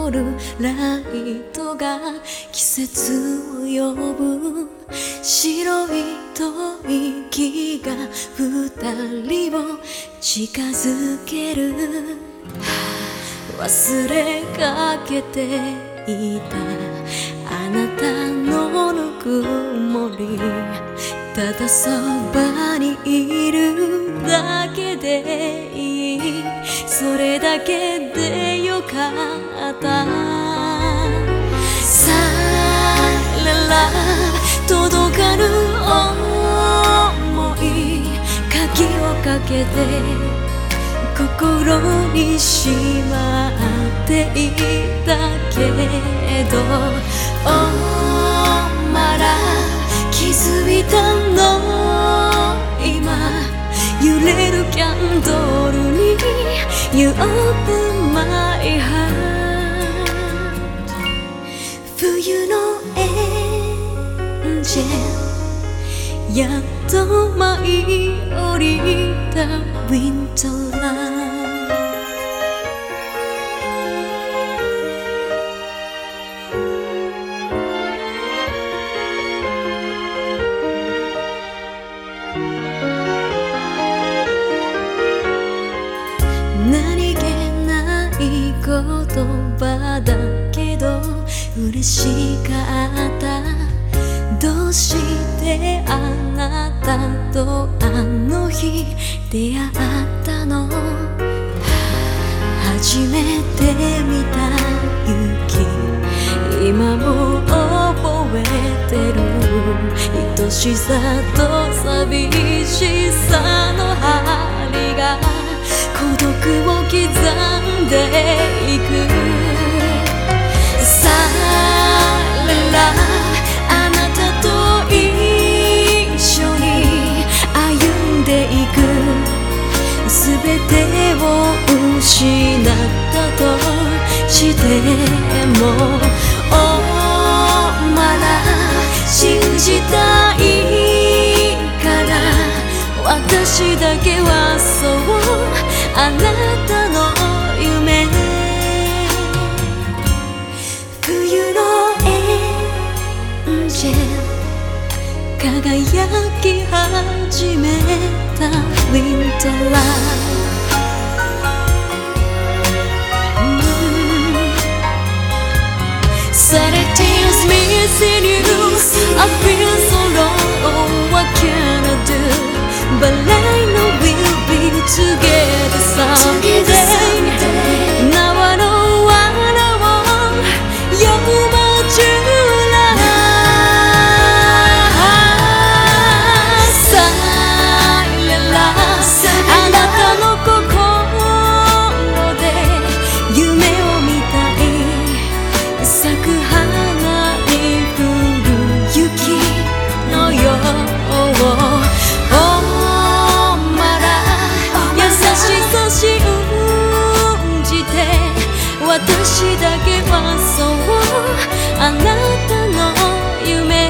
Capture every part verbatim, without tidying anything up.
灯るライトが季節を呼ぶ。白い吐息が二人を近づける。忘れかけていたあなたのぬくもり、ただそばにいるだけでいい、それだけでよかったさらら届かぬ想い鍵をかけて心にしまっていたけど、おまら気づいたの今揺れるキャンドルに You open my heart 冬のエンジェルやっと舞い降りたウィンターラン何気ない言葉だけど嬉しかった。どうしてあなたとあの日出会ったの。初めて見た雪今も覚えてる。愛しさと寂しさの針が孤独を刻んでいく。さららあなたと一緒に歩んでいく。全てを失ったとしてもおまら信じたいから私だけはそうあなたの夢。冬のエンジェル輝き始めたウィンターライト。Saturday is missing you. I feel so low. What can I do? But I know we'll be together someday. Now I know what I want. You're my true love. Silent love. あなたの心で夢を見たい。咲く花に降る雪のよう。私だけはそうあなたの夢。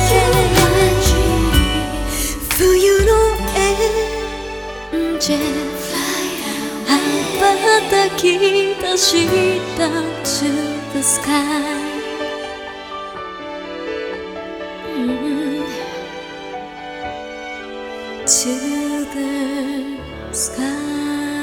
冬のエンジェル羽ばたき出した To the sky、mm. To the sky